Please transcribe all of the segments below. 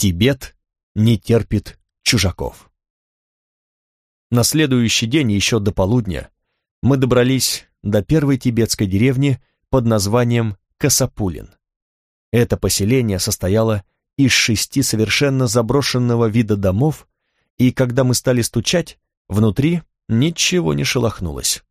Тибет не терпит чужаков. На следующий день, еще до полудня, мы добрались до первой тибетской деревни под названием Касапулин. Это поселение состояло из 6 совершенно заброшенного вида домов, и когда мы стали стучать, внутри ничего не шелохнулось.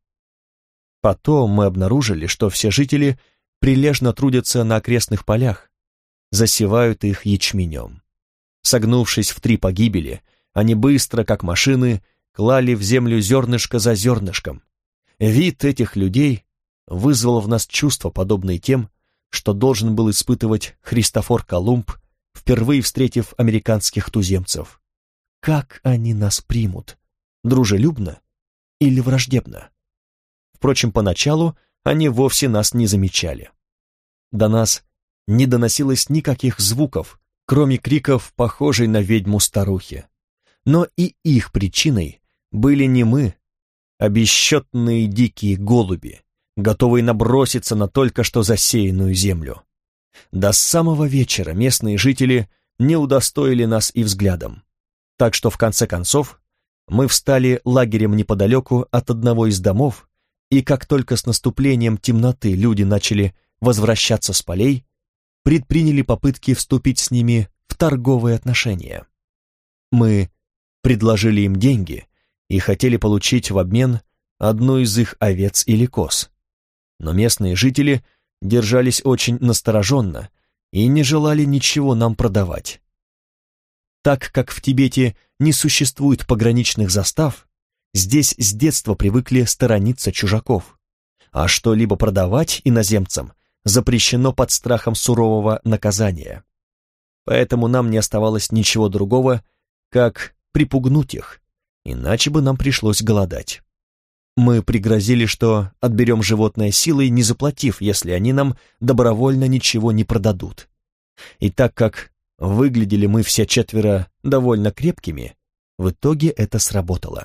Потом мы обнаружили, что все жители прилежно трудятся на окрестных полях, засевают их ячменем. Согнувшись в 3 погибели, они быстро, как машины, клали в землю зернышко за зернышком. Вид этих людей вызвал в нас чувства, подобные тем, что должен был испытывать Христофор Колумб, впервые встретив американских туземцев. Как они нас примут? Дружелюбно или враждебно? Впрочем, поначалу они вовсе нас не замечали. До нас не доносилось никаких звуков, кроме криков, похожей на ведьму старухи. Но и их причиной были не мы, а бесчетные дикие голуби, готовые наброситься на только что засеянную землю. До самого вечера местные жители не удостоили нас и взглядом, так что в конце концов мы встали лагерем неподалеку от одного из домов, и как только с наступлением темноты люди начали возвращаться с полей, предприняли попытки вступить с ними в торговые отношения. Мы предложили им деньги и хотели получить в обмен одну из их овец или коз. Но местные жители держались очень настороженно и не желали ничего нам продавать. Так как в Тибете не существует пограничных застав, здесь с детства привыкли сторониться чужаков, а что-либо продавать иноземцам запрещено под страхом сурового наказания. Поэтому нам не оставалось ничего другого, как припугнуть их, иначе бы нам пришлось голодать. Мы пригрозили, что отберем животное силой, не заплатив, если они нам добровольно ничего не продадут. И так как выглядели мы все 4 довольно крепкими, в итоге это сработало.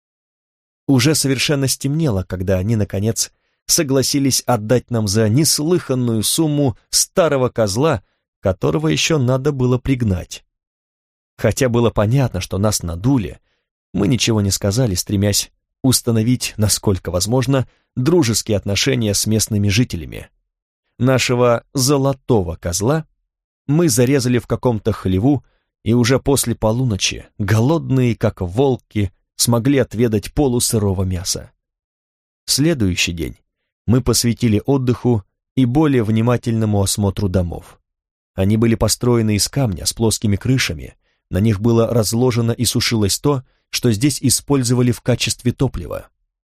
Уже совершенно стемнело, когда они, наконец, согласились отдать нам за неслыханную сумму старого козла, которого еще надо было пригнать. Хотя было понятно, что нас надули, мы ничего не сказали, стремясь установить, насколько возможно, дружеские отношения с местными жителями. Нашего золотого козла мы зарезали в каком-то хлеву, и уже после полуночи, голодные, как волки, смогли отведать полусырого мяса. Следующий день мы посвятили отдыху и более внимательному осмотру домов. Они были построены из камня с плоскими крышами, на них было разложено и сушилось то, что здесь использовали в качестве топлива.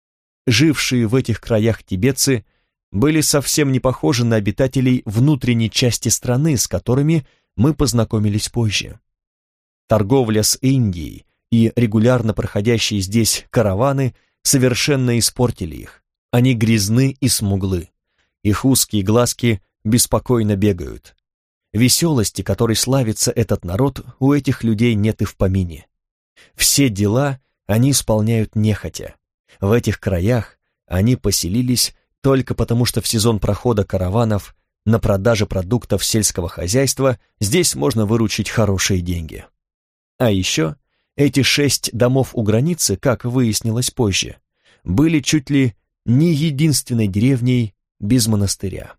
Жившие в этих краях тибетцы были совсем не похожи на обитателей внутренней части страны, с которыми мы познакомились позже. Торговля с Индией и регулярно проходящие здесь караваны совершенно испортили их. Они грязны и смуглы, их узкие глазки беспокойно бегают. Веселости, которой славится этот народ, у этих людей нет и в помине. Все дела они исполняют нехотя. В этих краях они поселились только потому, что в сезон прохода караванов на продаже продуктов сельского хозяйства здесь можно выручить хорошие деньги. А еще эти 6 домов у границы, как выяснилось позже, были чуть ли не единственной деревней без монастыря.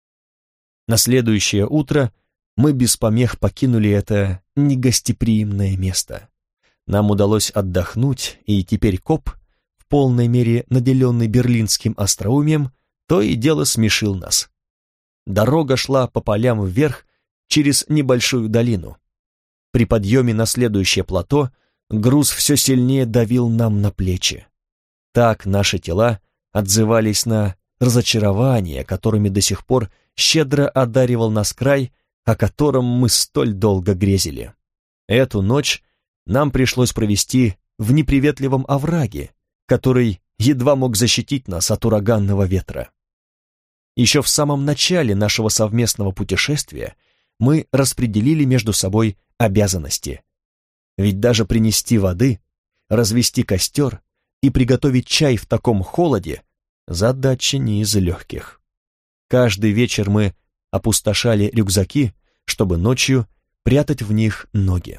На следующее утро мы без помех покинули это негостеприимное место. Нам удалось отдохнуть, и теперь коп, в полной мере наделенный берлинским остроумием, то и дело смешил нас. Дорога шла по полям вверх через небольшую долину. При подъеме на следующее плато груз все сильнее давил нам на плечи. Так наши тела отзывались на разочарования, которыми до сих пор щедро одаривал нас край, о котором мы столь долго грезили. Эту ночь нам пришлось провести в неприветливом овраге, который едва мог защитить нас от ураганного ветра. Еще в самом начале нашего совместного путешествия мы распределили между собой обязанности. Ведь даже принести воды, развести костер и приготовить чай в таком холоде – задача не из легких. Каждый вечер мы опустошали рюкзаки, чтобы ночью прятать в них ноги.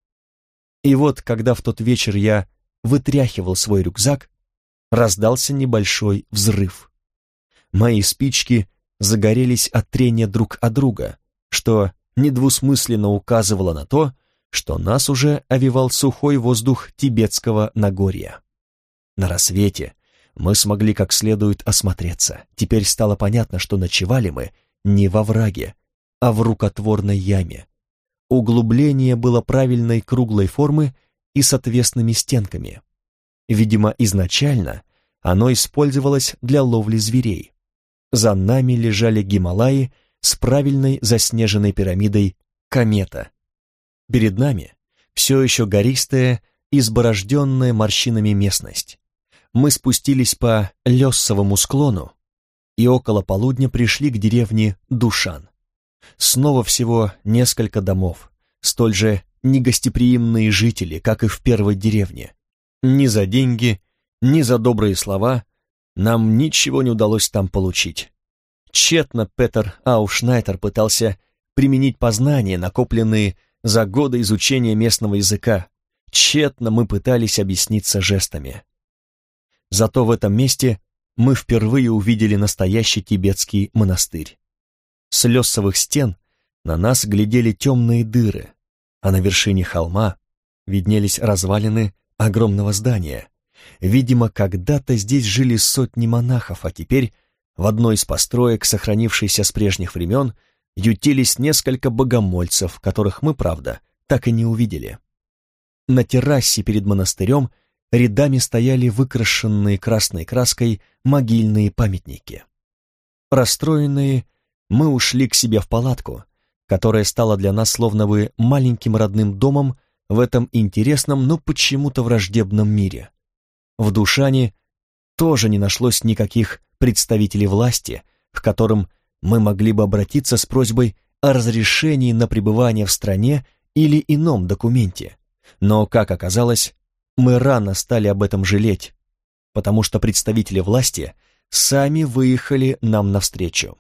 И вот, когда в тот вечер я вытряхивал свой рюкзак, раздался небольшой взрыв. Мои спички загорелись от трения друг от друга, что недвусмысленно указывало на то, что нас уже овевал сухой воздух тибетского Нагорья. На рассвете мы смогли как следует осмотреться. Теперь стало понятно, что ночевали мы не во враге, а в рукотворной яме. Углубление было правильной круглой формы и с отвесными стенками. Видимо, изначально оно использовалось для ловли зверей. За нами лежали Гималаи с правильной заснеженной пирамидой комета. Перед нами все еще гористая, изборожденная морщинами местность. Мы спустились по Лессовому склону и около полудня пришли к деревне Душан. Снова всего несколько домов, столь же негостеприимные жители, как и в первой деревне. Ни за деньги, ни за добрые слова нам ничего не удалось там получить. Тщетно Петер Аушнайтер пытался применить познания, накопленные за годы изучения местного языка. Тщетно мы пытались объясниться жестами. Зато в этом месте мы впервые увидели настоящий тибетский монастырь. С лесовых стен на нас глядели темные дыры, а на вершине холма виднелись развалины огромного здания. Видимо, когда-то здесь жили сотни монахов, а теперь в одной из построек, сохранившейся с прежних времен, ютились несколько богомольцев, которых мы, правда, так и не увидели. На террасе перед монастырем рядами стояли выкрашенные красной краской могильные памятники. Расстроенные, мы ушли к себе в палатку, которая стала для нас словно бы маленьким родным домом в этом интересном, но почему-то враждебном мире. В Душане тоже не нашлось никаких представителей власти, к которым мы могли бы обратиться с просьбой о разрешении на пребывание в стране или ином документе. Но, как оказалось, мы рано стали об этом жалеть, потому что представители власти сами выехали нам навстречу.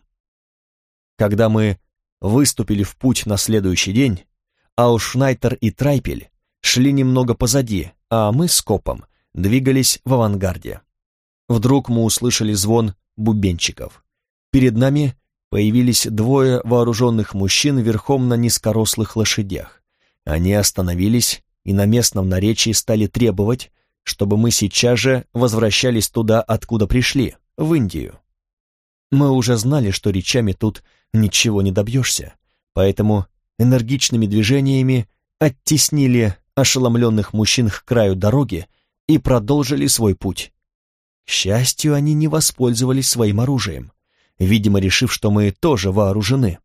Когда мы выступили в путь на следующий день, Аушнайтер и Трайпель шли немного позади, а мы с Копом двигались в авангарде. Вдруг мы услышали звон бубенчиков. Перед нами появились двое вооруженных мужчин верхом на низкорослых лошадях. Они остановились и на местном наречии стали требовать, чтобы мы сейчас же возвращались туда, откуда пришли, в Индию. Мы уже знали, что речами тут ничего не добьешься, поэтому энергичными движениями оттеснили ошеломленных мужчин к краю дороги и продолжили свой путь. К счастью, они не воспользовались своим оружием, видимо, решив, что мы тоже вооружены.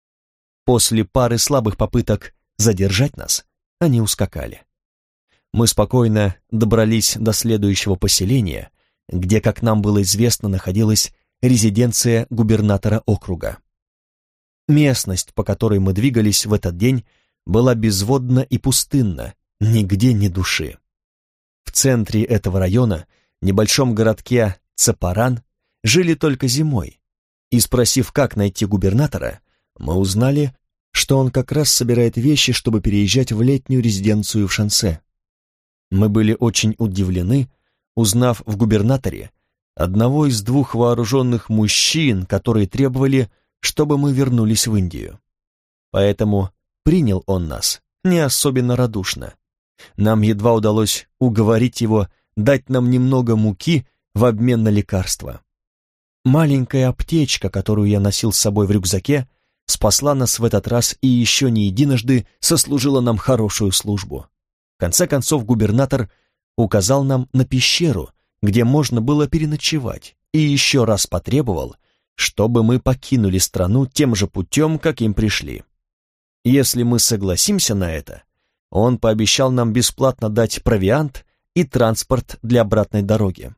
После пары слабых попыток задержать нас, они ускакали. Мы спокойно добрались до следующего поселения, где, как нам было известно, находилась резиденция губернатора округа. Местность, по которой мы двигались в этот день, была безводна и пустынна, нигде ни души. В центре этого района, небольшом городке Цапаран, жили только зимой, и, спросив, как найти губернатора, мы узнали, что он как раз собирает вещи, чтобы переезжать в летнюю резиденцию в Шансе. Мы были очень удивлены, узнав в губернаторе одного из двух вооруженных мужчин, которые требовали, чтобы мы вернулись в Индию. Поэтому принял он нас не особенно радушно. Нам едва удалось уговорить его дать нам немного муки в обмен на лекарства. Маленькая аптечка, которую я носил с собой в рюкзаке, спасла нас в этот раз и еще не единожды сослужила нам хорошую службу. В конце концов, губернатор указал нам на пещеру, где можно было переночевать, и еще раз потребовал, чтобы мы покинули страну тем же путем, каким пришли. Если мы согласимся на это, он пообещал нам бесплатно дать провиант и транспорт для обратной дороги.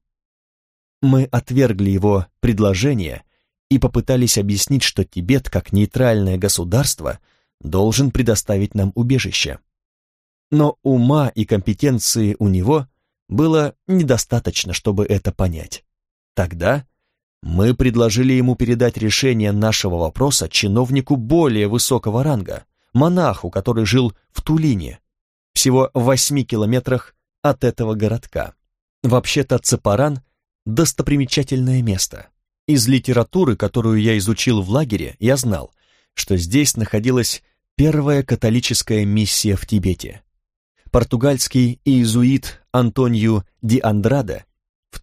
Мы отвергли его предложение и попытались объяснить, что Тибет, как нейтральное государство, должен предоставить нам убежище. Но ума и компетенции у него было недостаточно, чтобы это понять. Тогда мы предложили ему передать решение нашего вопроса чиновнику более высокого ранга, монаху, который жил в Тулине, всего в 8 километрах от этого городка. Вообще-то Цепаран – достопримечательное место. Из литературы, которую я изучил в лагере, я знал, что здесь находилась первая католическая миссия в Тибете. Португальский иезуит Антонио ди Андрадо в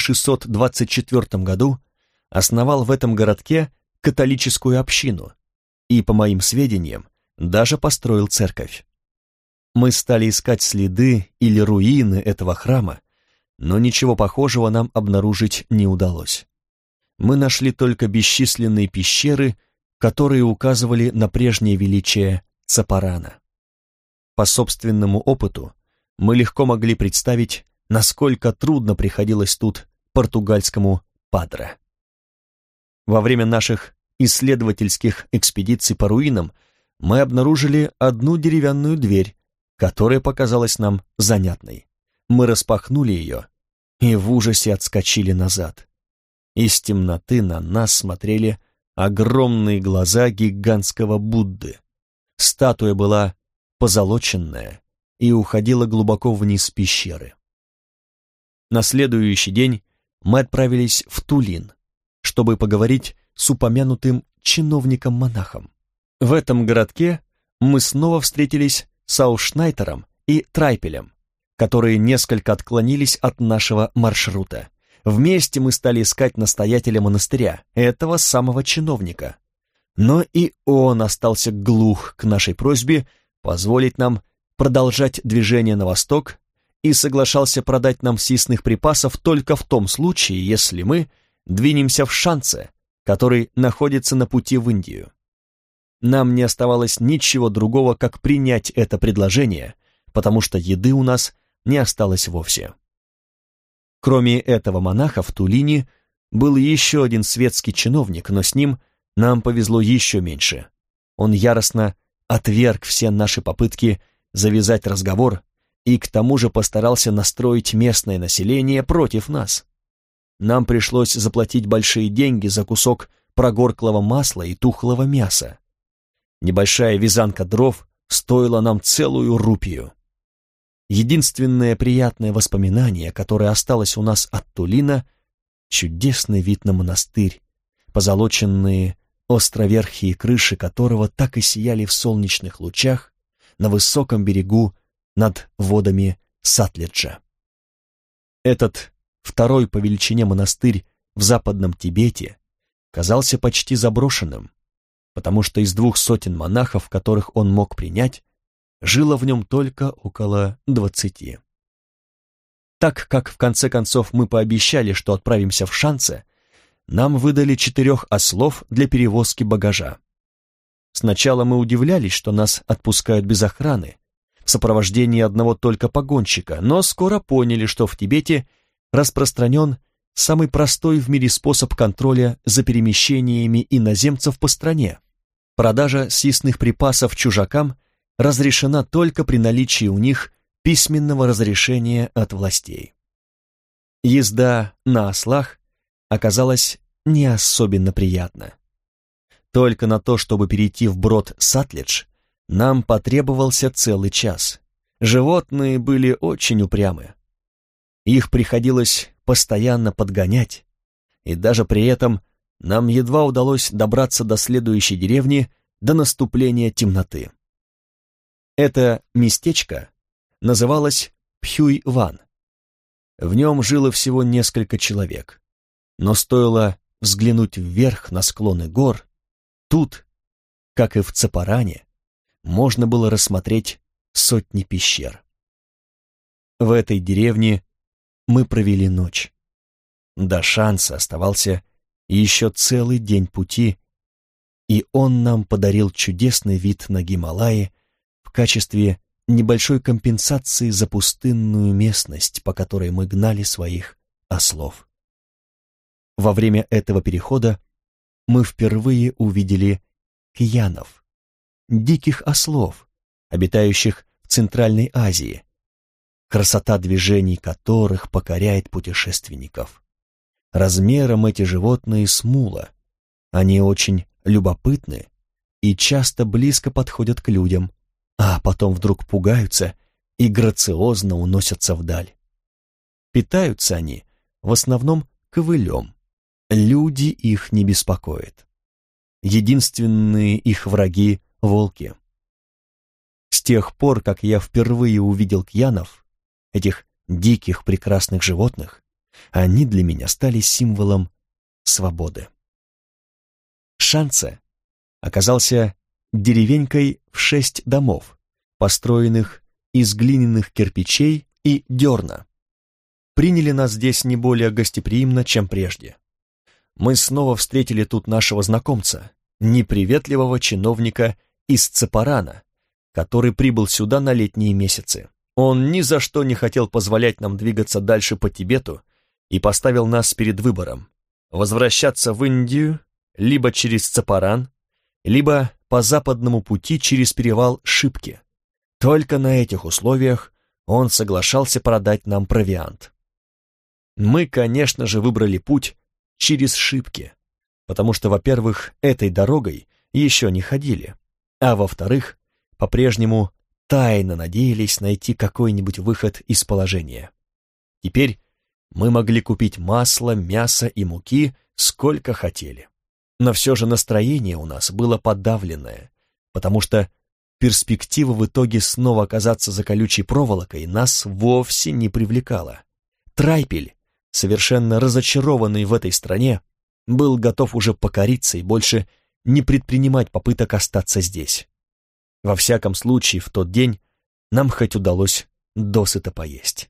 1624 году основал в этом городке католическую общину и, по моим сведениям, даже построил церковь. Мы стали искать следы или руины этого храма, но ничего похожего нам обнаружить не удалось. Мы нашли только бесчисленные пещеры, которые указывали на прежнее величие Цепарана. По собственному опыту мы легко могли представить, насколько трудно приходилось тут португальскому падре. Во время наших исследовательских экспедиций по руинам мы обнаружили одну деревянную дверь, которая показалась нам занятной. Мы распахнули ее и в ужасе отскочили назад. Из темноты на нас смотрели огромные глаза гигантского Будды. Статуя была позолоченная и уходила глубоко вниз пещеры. На следующий день мы отправились в Тулин, чтобы поговорить с упомянутым чиновником-монахом. В этом городке мы снова встретились с Аушнайтером и Трайпелем, которые несколько отклонились от нашего маршрута. Вместе мы стали искать настоятеля монастыря, этого самого чиновника. Но и он остался глух к нашей просьбе позволить нам продолжать движение на восток и соглашался продать нам съестных припасов только в том случае, если мы двинемся в Шанце, который находится на пути в Индию. Нам не оставалось ничего другого, как принять это предложение, потому что еды у нас не осталось вовсе. Кроме этого монаха в Тулине был еще один светский чиновник, но с ним нам повезло еще меньше. Он яростно отверг все наши попытки завязать разговор и к тому же постарался настроить местное население против нас. Нам пришлось заплатить большие деньги за кусок прогорклого масла и тухлого мяса. Небольшая вязанка дров стоила нам целую рупию. Единственное приятное воспоминание, которое осталось у нас от Тулина, чудесный вид на монастырь, позолоченные островерхие крыши которого так и сияли в солнечных лучах на высоком берегу над водами Сатледжа. Этот второй по величине монастырь в Западном Тибете казался почти заброшенным, потому что из 200 монахов, которых он мог принять, жило в нем только около 20. Так как в конце концов мы пообещали, что отправимся в Шанце, нам выдали 4 ослов для перевозки багажа. Сначала мы удивлялись, что нас отпускают без охраны, в сопровождении одного только погонщика, но скоро поняли, что в Тибете распространен самый простой в мире способ контроля за перемещениями иноземцев по стране. Продажа съестных припасов чужакам разрешена только при наличии у них письменного разрешения от властей. Езда на ослах оказалась не особенно приятна. Только на то, чтобы перейти вброд Сатледж, нам потребовался целый час. Животные были очень упрямы. Их приходилось постоянно подгонять, и даже при этом нам едва удалось добраться до следующей деревни до наступления темноты. Это местечко называлось Пхюй-Ван. В нем жило всего несколько человек, но стоило взглянуть вверх на склоны гор, тут, как и в Цепаране, можно было рассмотреть сотни пещер. В этой деревне мы провели ночь. До Шанца оставался еще целый день пути, и он нам подарил чудесный вид на Гималаи в качестве небольшой компенсации за пустынную местность, по которой мы гнали своих ослов. Во время этого перехода мы впервые увидели кьянов, диких ослов, обитающих в Центральной Азии, красота движений которых покоряет путешественников. Размером эти животные с мула, они очень любопытны и часто близко подходят к людям, а потом вдруг пугаются и грациозно уносятся вдаль. Питаются они в основном ковылем. Люди их не беспокоят. Единственные их враги — волки. С тех пор, как я впервые увидел кьянов, этих диких прекрасных животных, они для меня стали символом свободы. Шанце оказался деревенькой в 6 домов, построенных из глиняных кирпичей и дерна. Приняли нас здесь не более гостеприимно, чем прежде. Мы снова встретили тут нашего знакомца, неприветливого чиновника из Цепарана, который прибыл сюда на летние месяцы. Он ни за что не хотел позволять нам двигаться дальше по Тибету и поставил нас перед выбором: возвращаться в Индию либо через Цепаран, либо по западному пути через перевал Шипки. Только на этих условиях он соглашался продать нам провиант. Мы, конечно же, выбрали путь через Шипки, потому что, во-первых, этой дорогой еще не ходили, а во-вторых, по-прежнему тайно надеялись найти какой-нибудь выход из положения. Теперь мы могли купить масло, мясо и муки сколько хотели. Но все же настроение у нас было подавленное, потому что перспектива в итоге снова оказаться за колючей проволокой нас вовсе не привлекала. Трайпель, совершенно разочарованный в этой стране, был готов уже покориться и больше не предпринимать попыток остаться здесь. Во всяком случае, в тот день нам хоть удалось досыта поесть.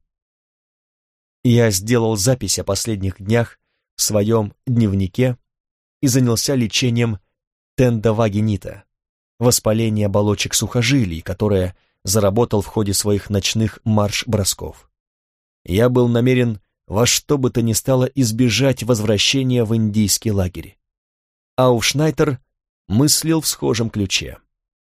Я сделал запись о последних днях в своем дневнике и занялся лечением тендовагенита, воспаления оболочек сухожилий, которое заработал в ходе своих ночных марш-бросков. Я был намерен во что бы то ни стало избежать возвращения в индийский лагерь. Ауфшнайтер мыслил в схожем ключе.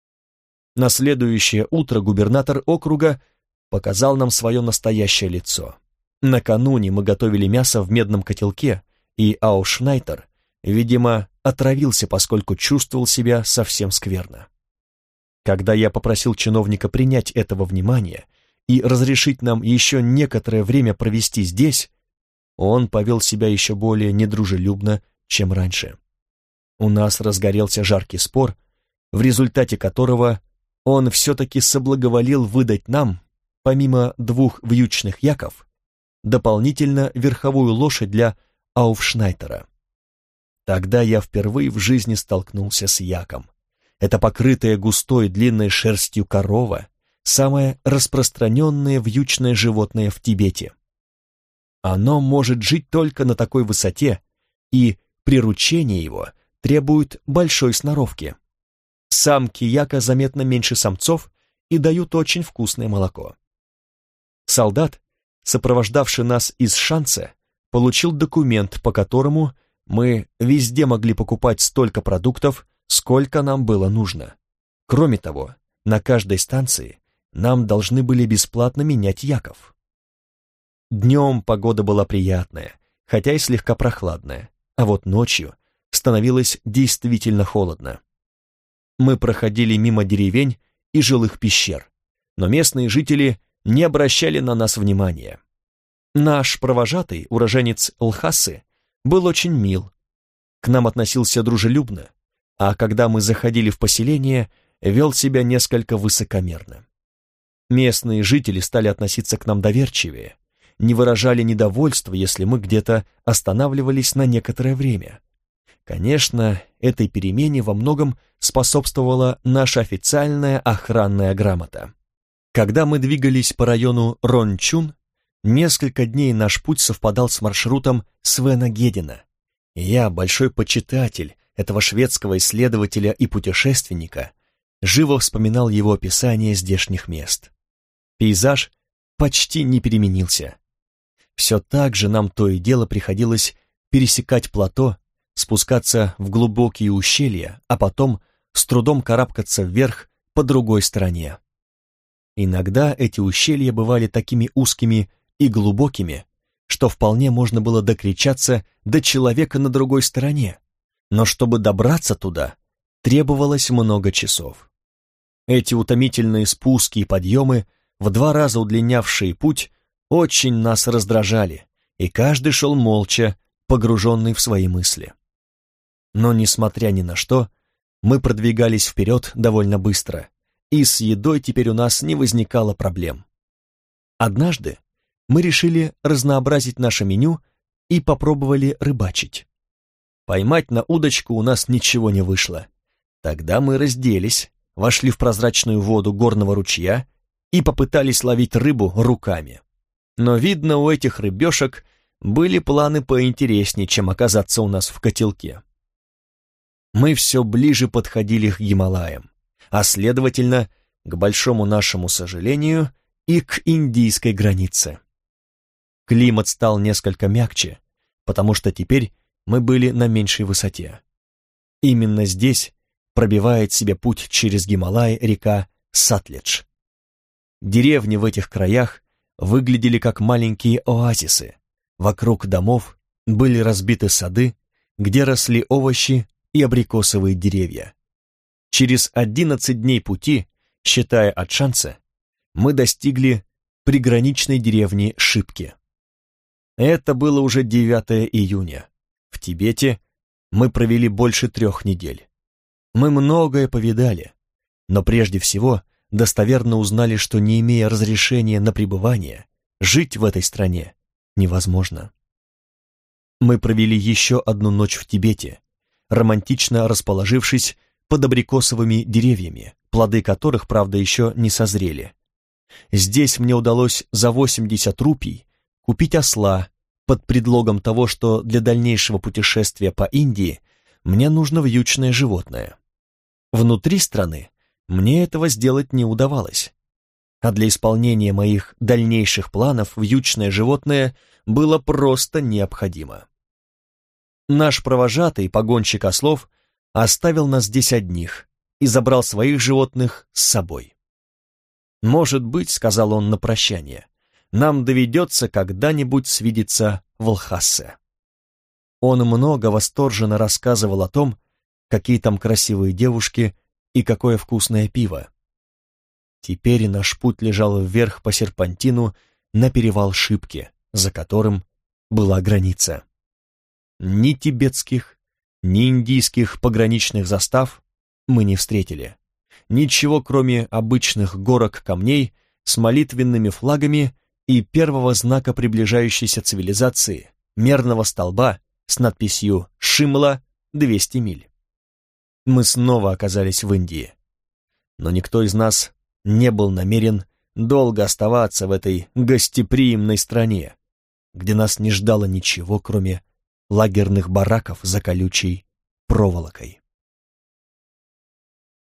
На следующее утро губернатор округа показал нам свое настоящее лицо. Накануне мы готовили мясо в медном котелке, и Ауфшнайтер, видимо, отравился, поскольку чувствовал себя совсем скверно. Когда я попросил чиновника принять этого внимания и разрешить нам еще некоторое время провести здесь, он повел себя еще более недружелюбно, чем раньше. У нас разгорелся жаркий спор, в результате которого он все-таки соблаговолил выдать нам, помимо 2 вьючных яков, дополнительно верховую лошадь для Ауфшнайтера. Тогда я впервые в жизни столкнулся с яком. Это покрытая густой длинной шерстью корова, самое распространенное вьючное животное в Тибете. Оно может жить только на такой высоте, и приручение его требует большой сноровки. Самки яка заметно меньше самцов и дают очень вкусное молоко. Солдат, сопровождавший нас из Шанце, получил документ, по которому мы везде могли покупать столько продуктов, сколько нам было нужно. Кроме того, на каждой станции нам должны были бесплатно менять яков. Днем погода была приятная, хотя и слегка прохладная, а вот ночью становилось действительно холодно. Мы проходили мимо деревень и жилых пещер, но местные жители не обращали на нас внимания. Наш провожатый, уроженец Лхасы, был очень мил, к нам относился дружелюбно, а когда мы заходили в поселение, вел себя несколько высокомерно. Местные жители стали относиться к нам доверчивее, не выражали недовольства, если мы где-то останавливались на некоторое время. Конечно, этой перемене во многом способствовала наша официальная охранная грамота. Когда мы двигались по району Рончун, несколько дней наш путь совпадал с маршрутом Свена Гедена. Я, большой почитатель этого шведского исследователя и путешественника, живо вспоминал его описание здешних мест. Пейзаж почти не переменился. Все так же нам то и дело приходилось пересекать плато, спускаться в глубокие ущелья, а потом с трудом карабкаться вверх по другой стороне. Иногда эти ущелья бывали такими узкими и глубокими, что вполне можно было докричаться до человека на другой стороне, но чтобы добраться туда, требовалось много часов. Эти утомительные спуски и подъемы, в 2 раза удлинявшие путь, очень нас раздражали, и каждый шел молча, погруженный в свои мысли. Но, несмотря ни на что, мы продвигались вперед довольно быстро, и с едой теперь у нас не возникало проблем. Однажды мы решили разнообразить наше меню и попробовали рыбачить. Поймать на удочку у нас ничего не вышло. Тогда мы разделись, вошли в прозрачную воду горного ручья и попытались ловить рыбу руками. Но, видно, у этих рыбешек были планы поинтереснее, чем оказаться у нас в котелке. Мы все ближе подходили к Гималаям, а следовательно, к большому нашему сожалению, и к индийской границе. Климат стал несколько мягче, потому что теперь мы были на меньшей высоте. Именно здесь пробивает себе путь через Гималай река Сатледж. Деревни в этих краях выглядели как маленькие оазисы. Вокруг домов были разбиты сады, где росли овощи и абрикосовые деревья. Через 11 дней пути, считая от Шанца, мы достигли приграничной деревни Шипки. Это было уже 9 июня. В Тибете мы провели больше 3 недель. Мы многое повидали, но прежде всего достоверно узнали, что, не имея разрешения на пребывание, жить в этой стране невозможно. Мы провели еще 1 ночь в Тибете, романтично расположившись под абрикосовыми деревьями, плоды которых, правда, еще не созрели. Здесь мне удалось за 80 рупий купить осла под предлогом того, что для дальнейшего путешествия по Индии мне нужно вьючное животное. Внутри страны мне этого сделать не удавалось, а для исполнения моих дальнейших планов вьючное животное было просто необходимо. Наш провожатый, погонщик ослов, оставил нас здесь одних и забрал своих животных с собой. «Может быть, — сказал он на прощание, — нам доведется когда-нибудь свидеться в Лхасе». Он много восторженно рассказывал о том, какие там красивые девушки и какое вкусное пиво. Теперь наш путь лежал вверх по серпантину на перевал Шипки, за которым была граница. Ни тибетских, ни индийских пограничных застав мы не встретили. Ничего, кроме обычных горок камней с молитвенными флагами и первого знака приближающейся цивилизации, мерного столба с надписью «Шимла 200 миль». Мы снова оказались в Индии. Но никто из нас не был намерен долго оставаться в этой гостеприимной стране, где нас не ждало ничего, кроме лагерных бараков за колючей проволокой.